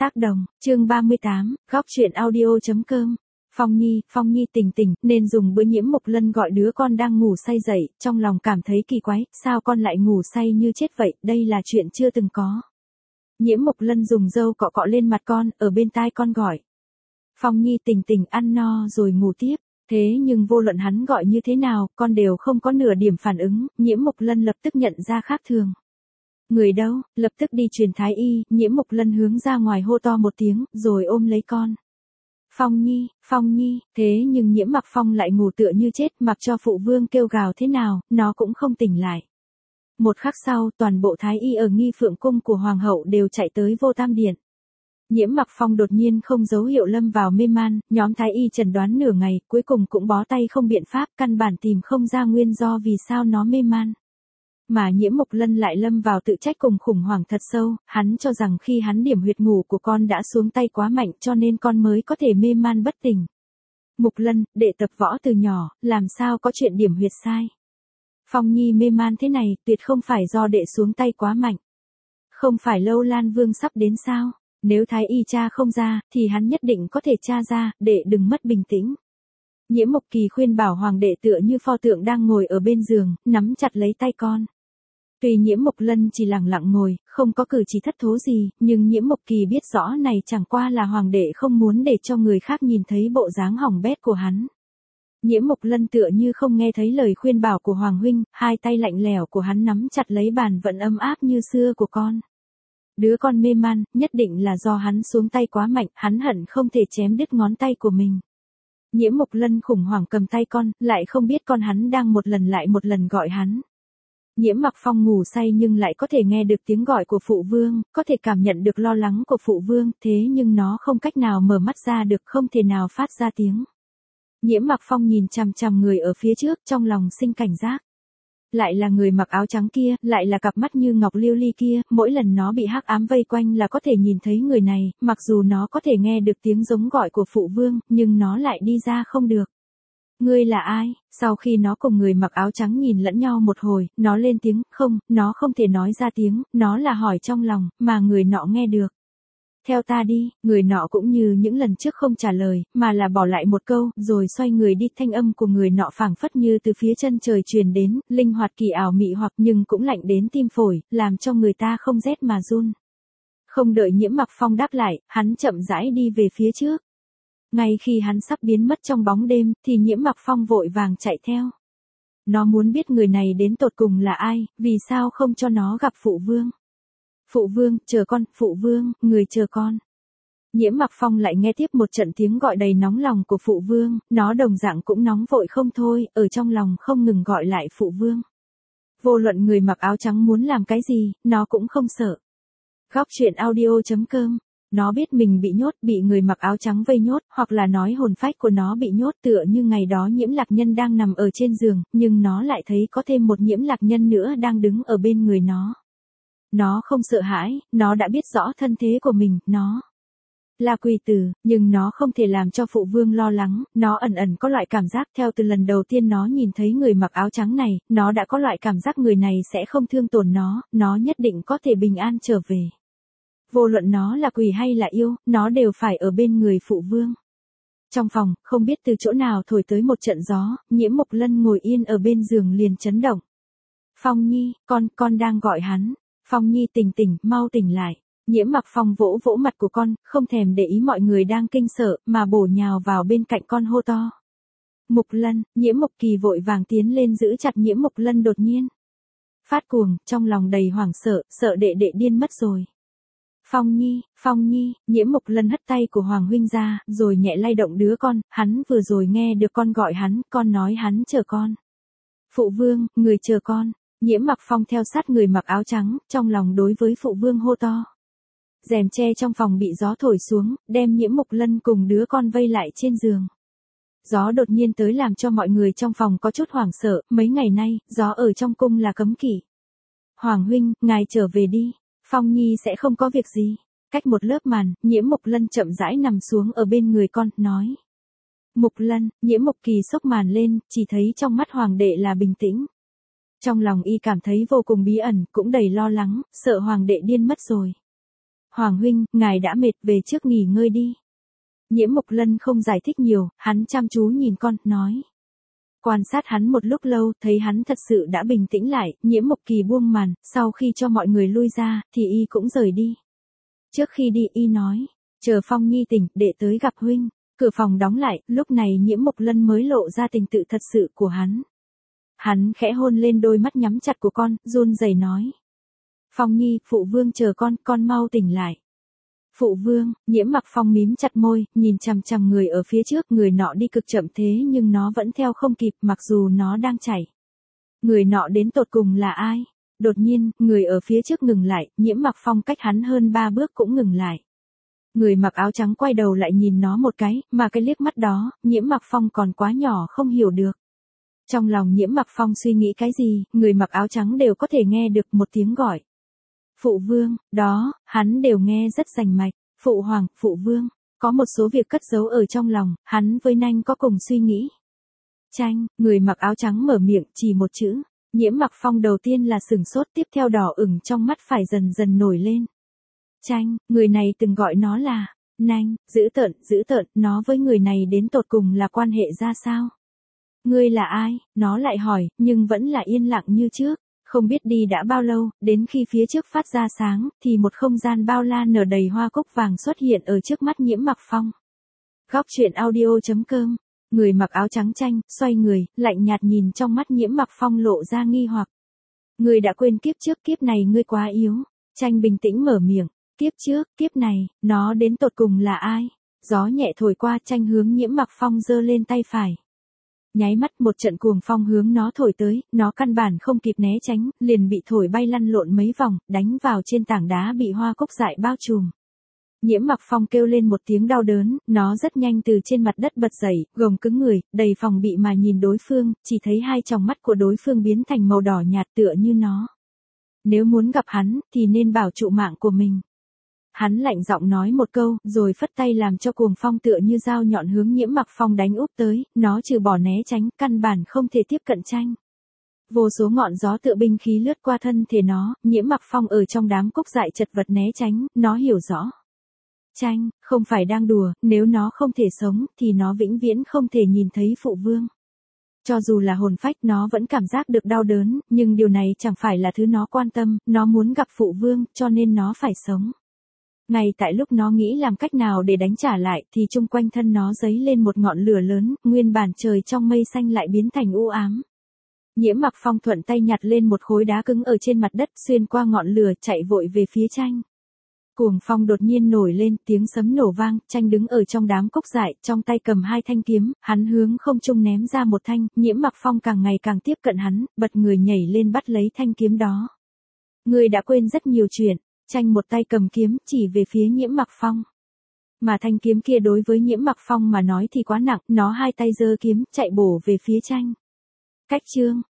Tác đồng, chương 38, góc truyện audio.com. Phong Nhi tỉnh, nên dùng bữa Nhiễm Mộc Lân gọi đứa con đang ngủ say dậy, trong lòng cảm thấy kỳ quái, sao con lại ngủ say như chết vậy, đây là chuyện chưa từng có. Nhiễm Mộc Lân dùng râu cọ cọ lên mặt con, ở bên tai con gọi. Phong Nhi tỉnh, ăn no rồi ngủ tiếp. Thế nhưng vô luận hắn gọi như thế nào, con đều không có nửa điểm phản ứng, Nhiễm Mộc Lân lập tức nhận ra khác thường. Người đâu, lập tức đi truyền thái y, Nhiễm Mộc Lân hướng ra ngoài hô to một tiếng, rồi ôm lấy con. Phong Nhi, thế nhưng Nhiễm Mặc Phong lại ngủ tựa như chết, mặc cho phụ vương kêu gào thế nào, nó cũng không tỉnh lại. Một khắc sau, toàn bộ thái y ở Nghi Phượng cung của hoàng hậu đều chạy tới Vô Tam điện. Nhiễm Mặc Phong đột nhiên không dấu hiệu lâm vào mê man, nhóm thái y chẩn đoán nửa ngày, cuối cùng cũng bó tay không biện pháp, căn bản tìm không ra nguyên do vì sao nó mê man. Mà Nhiễm Mộc Lân lại lâm vào tự trách cùng khủng hoảng thật sâu, hắn cho rằng khi hắn điểm huyệt ngủ của con đã xuống tay quá mạnh cho nên con mới có thể mê man bất tỉnh. Mộc Lân, đệ tập võ từ nhỏ, làm sao có chuyện điểm huyệt sai. Phong Nhi mê man thế này, tuyệt không phải do đệ xuống tay quá mạnh. Không phải Lâu Lan Vương sắp đến sao, nếu thái y tra không ra, thì hắn nhất định có thể tra ra, đệ đừng mất bình tĩnh. Nhiễm Mộc Kỳ khuyên bảo hoàng đệ tựa như pho tượng đang ngồi ở bên giường, nắm chặt lấy tay con. Tuy Nhiễm Mộc Lân chỉ lặng lặng ngồi, không có cử chỉ thất thố gì, nhưng Nhiễm Mộc Kỳ biết rõ này chẳng qua là hoàng đệ không muốn để cho người khác nhìn thấy bộ dáng hỏng bét của hắn. Nhiễm Mộc Lân tựa như không nghe thấy lời khuyên bảo của hoàng huynh, hai tay lạnh lẽo của hắn nắm chặt lấy bàn vẫn ấm áp như xưa của con. Đứa con mê man, nhất định là do hắn xuống tay quá mạnh, hắn hận không thể chém đứt ngón tay của mình. Nhiễm Mộc Lân khủng hoảng cầm tay con, lại không biết con hắn đang một lần lại một lần gọi hắn. Nhiễm Mặc Phong ngủ say nhưng lại có thể nghe được tiếng gọi của phụ vương, có thể cảm nhận được lo lắng của phụ vương, thế nhưng nó không cách nào mở mắt ra được, không thể nào phát ra tiếng. Nhiễm Mặc Phong nhìn chằm chằm người ở phía trước, trong lòng sinh cảnh giác. Lại là người mặc áo trắng kia, lại là cặp mắt như ngọc liêu ly kia, mỗi lần nó bị hắc ám vây quanh là có thể nhìn thấy người này, mặc dù nó có thể nghe được tiếng giống gọi của phụ vương, nhưng nó lại đi ra không được. Ngươi là ai? Sau khi nó cùng người mặc áo trắng nhìn lẫn nhau một hồi, nó lên tiếng, không, nó không thể nói ra tiếng, nó là hỏi trong lòng, mà người nọ nghe được. Theo ta đi, người nọ cũng như những lần trước không trả lời, mà là bỏ lại một câu, rồi xoay người đi, thanh âm của người nọ phảng phất như từ phía chân trời truyền đến, linh hoạt kỳ ảo mị hoặc nhưng cũng lạnh đến tim phổi, làm cho người ta không rét mà run. Không đợi Nhiễm Mặc Phong đáp lại, hắn chậm rãi đi về phía trước. Ngay khi hắn sắp biến mất trong bóng đêm, thì Nhiễm Mặc Phong vội vàng chạy theo. Nó muốn biết người này đến tột cùng là ai, vì sao không cho nó gặp phụ vương. Phụ vương, chờ con, phụ vương, người chờ con. Nhiễm Mặc Phong lại nghe tiếp một trận tiếng gọi đầy nóng lòng của phụ vương, nó đồng dạng cũng nóng vội không thôi, ở trong lòng không ngừng gọi lại phụ vương. Vô luận người mặc áo trắng muốn làm cái gì, nó cũng không sợ. Góc truyện audio.com. Nó biết mình bị nhốt, bị người mặc áo trắng vây nhốt, hoặc là nói hồn phách của nó bị nhốt tựa như ngày đó Nhiễm Lạc Nhân đang nằm ở trên giường, nhưng nó lại thấy có thêm một Nhiễm Lạc Nhân nữa đang đứng ở bên người nó. Nó không sợ hãi, nó đã biết rõ thân thế của mình, nó là quỷ tử, nhưng nó không thể làm cho phụ vương lo lắng, nó ẩn ẩn có loại cảm giác theo từ lần đầu tiên nó nhìn thấy người mặc áo trắng này, nó đã có loại cảm giác người này sẽ không thương tổn nó nhất định có thể bình an trở về. Vô luận nó là quỷ hay là yêu, nó đều phải ở bên người phụ vương. Trong phòng, không biết từ chỗ nào thổi tới một trận gió, Nhiễm Mộc Lân ngồi yên ở bên giường liền chấn động. Phong Nhi, con đang gọi hắn. Phong Nhi tỉnh, mau tỉnh lại. Nhiễm Mặc Phong vỗ vỗ mặt của con, không thèm để ý mọi người đang kinh sợ, mà bổ nhào vào bên cạnh con hô to. Mộc Lân, Nhiễm Mộc Kỳ vội vàng tiến lên giữ chặt Nhiễm Mộc Lân đột nhiên. Phát cuồng, trong lòng đầy hoảng sợ, sợ đệ điên mất rồi. Phong Nhi, Nhiễm Mộc Lân hất tay của Hoàng huynh ra, rồi nhẹ lay động đứa con, hắn vừa rồi nghe được con gọi hắn, con nói hắn chờ con. Phụ vương, người chờ con. Nhiễm Mặc Phong theo sát người mặc áo trắng, trong lòng đối với phụ vương hô to. Rèm tre trong phòng bị gió thổi xuống, đem Nhiễm Mộc Lân cùng đứa con vây lại trên giường. Gió đột nhiên tới làm cho mọi người trong phòng có chút hoảng sợ, mấy ngày nay, gió ở trong cung là cấm kỵ. Hoàng huynh, ngài trở về đi. Phong Nhi sẽ không có việc gì. Cách một lớp màn, Nhiễm Mộc Lân chậm rãi nằm xuống ở bên người con, nói. Mộc Lân, Nhiễm Mộc Kỳ xốc màn lên, chỉ thấy trong mắt hoàng đệ là bình tĩnh. Trong lòng y cảm thấy vô cùng bí ẩn, cũng đầy lo lắng, sợ hoàng đệ điên mất rồi. Hoàng huynh, ngài đã mệt, về trước nghỉ ngơi đi. Nhiễm Mộc Lân không giải thích nhiều, hắn chăm chú nhìn con, nói. Quan sát hắn một lúc lâu, thấy hắn thật sự đã bình tĩnh lại, Nhiễm Mộc Kỳ buông màn, sau khi cho mọi người lui ra, thì y cũng rời đi. Trước khi đi y nói, chờ Phong Nhi tỉnh, để tới gặp huynh. Cửa phòng đóng lại, lúc này Nhiễm Mộc Lân mới lộ ra tình tự thật sự của hắn. Hắn khẽ hôn lên đôi mắt nhắm chặt của con, run rẩy nói. Phong Nhi, phụ vương chờ con mau tỉnh lại. Phụ vương, Nhiễm Mặc Phong mím chặt môi, nhìn chằm chằm người ở phía trước, người nọ đi cực chậm thế nhưng nó vẫn theo không kịp mặc dù nó đang chạy. Người nọ đến tột cùng là ai? Đột nhiên, người ở phía trước ngừng lại, Nhiễm Mặc Phong cách hắn hơn 3 bước cũng ngừng lại. Người mặc áo trắng quay đầu lại nhìn nó một cái, mà cái liếc mắt đó, Nhiễm Mặc Phong còn quá nhỏ không hiểu được. Trong lòng Nhiễm Mặc Phong suy nghĩ cái gì, người mặc áo trắng đều có thể nghe được một tiếng gọi. Phụ vương, đó, hắn đều nghe rất rành mạch. Phụ hoàng, phụ vương, có một số việc cất giấu ở trong lòng, hắn với Nanh có cùng suy nghĩ. Tranh, người mặc áo trắng mở miệng, chỉ một chữ. Nhiễm Mặc Phong đầu tiên là sửng sốt, tiếp theo đỏ ửng trong mắt phải dần dần nổi lên. Tranh, người này từng gọi nó là Nanh, dữ tợn, nó với người này đến tột cùng là quan hệ ra sao? Ngươi là ai? Nó lại hỏi, nhưng vẫn là yên lặng như trước. Không biết đi đã bao lâu, đến khi phía trước phát ra sáng, thì một không gian bao la nở đầy hoa cúc vàng xuất hiện ở trước mắt Nhiễm Mặc Phong. Góc truyện audio.com. Người mặc áo trắng Tranh, xoay người, lạnh nhạt nhìn trong mắt Nhiễm Mặc Phong lộ ra nghi hoặc. Ngươi đã quên kiếp trước, kiếp này ngươi quá yếu. Tranh bình tĩnh mở miệng. Kiếp trước, kiếp này, nó đến tột cùng là ai? Gió nhẹ thổi qua, Tranh hướng Nhiễm Mặc Phong giơ lên tay phải. Nháy mắt một trận cuồng phong hướng nó thổi tới, nó căn bản không kịp né tránh, liền bị thổi bay lăn lộn mấy vòng, đánh vào trên tảng đá bị hoa cúc dại bao trùm. Nhiễm Mặc Phong kêu lên một tiếng đau đớn, nó rất nhanh từ trên mặt đất bật dậy, gồng cứng người, đầy phòng bị mà nhìn đối phương, chỉ thấy hai tròng mắt của đối phương biến thành màu đỏ nhạt tựa như nó. Nếu muốn gặp hắn, thì nên bảo trụ mạng của mình. Hắn lạnh giọng nói một câu, rồi phất tay làm cho cuồng phong tựa như dao nhọn hướng Nhiễm Mặc Phong đánh úp tới, nó trừ bỏ né tránh, căn bản không thể tiếp cận Tranh. Vô số ngọn gió tựa binh khí lướt qua thân thể nó, Nhiễm Mặc Phong ở trong đám cúc dại chật vật né tránh, nó hiểu rõ. Tranh, không phải đang đùa, nếu nó không thể sống, thì nó vĩnh viễn không thể nhìn thấy phụ vương. Cho dù là hồn phách nó vẫn cảm giác được đau đớn, nhưng điều này chẳng phải là thứ nó quan tâm, nó muốn gặp phụ vương, cho nên nó phải sống. Ngay tại lúc nó nghĩ làm cách nào để đánh trả lại, thì chung quanh thân nó giấy lên một ngọn lửa lớn, nguyên bản trời trong mây xanh lại biến thành u ám. Nhiễm Mặc Phong thuận tay nhặt lên một khối đá cứng ở trên mặt đất, xuyên qua ngọn lửa, chạy vội về phía Tranh. Cuồng phong đột nhiên nổi lên, tiếng sấm nổ vang, Tranh đứng ở trong đám cúc dại, trong tay cầm hai thanh kiếm, hắn hướng không trung ném ra một thanh, Nhiễm Mặc Phong càng ngày càng tiếp cận hắn, bật người nhảy lên bắt lấy thanh kiếm đó. Ngươi đã quên rất nhiều chuyện. Tranh một tay cầm kiếm, chỉ về phía Nhiễm Mặc Phong. Mà thanh kiếm kia đối với Nhiễm Mặc Phong mà nói thì quá nặng, nó hai tay giơ kiếm, chạy bổ về phía Tranh. Cách chương.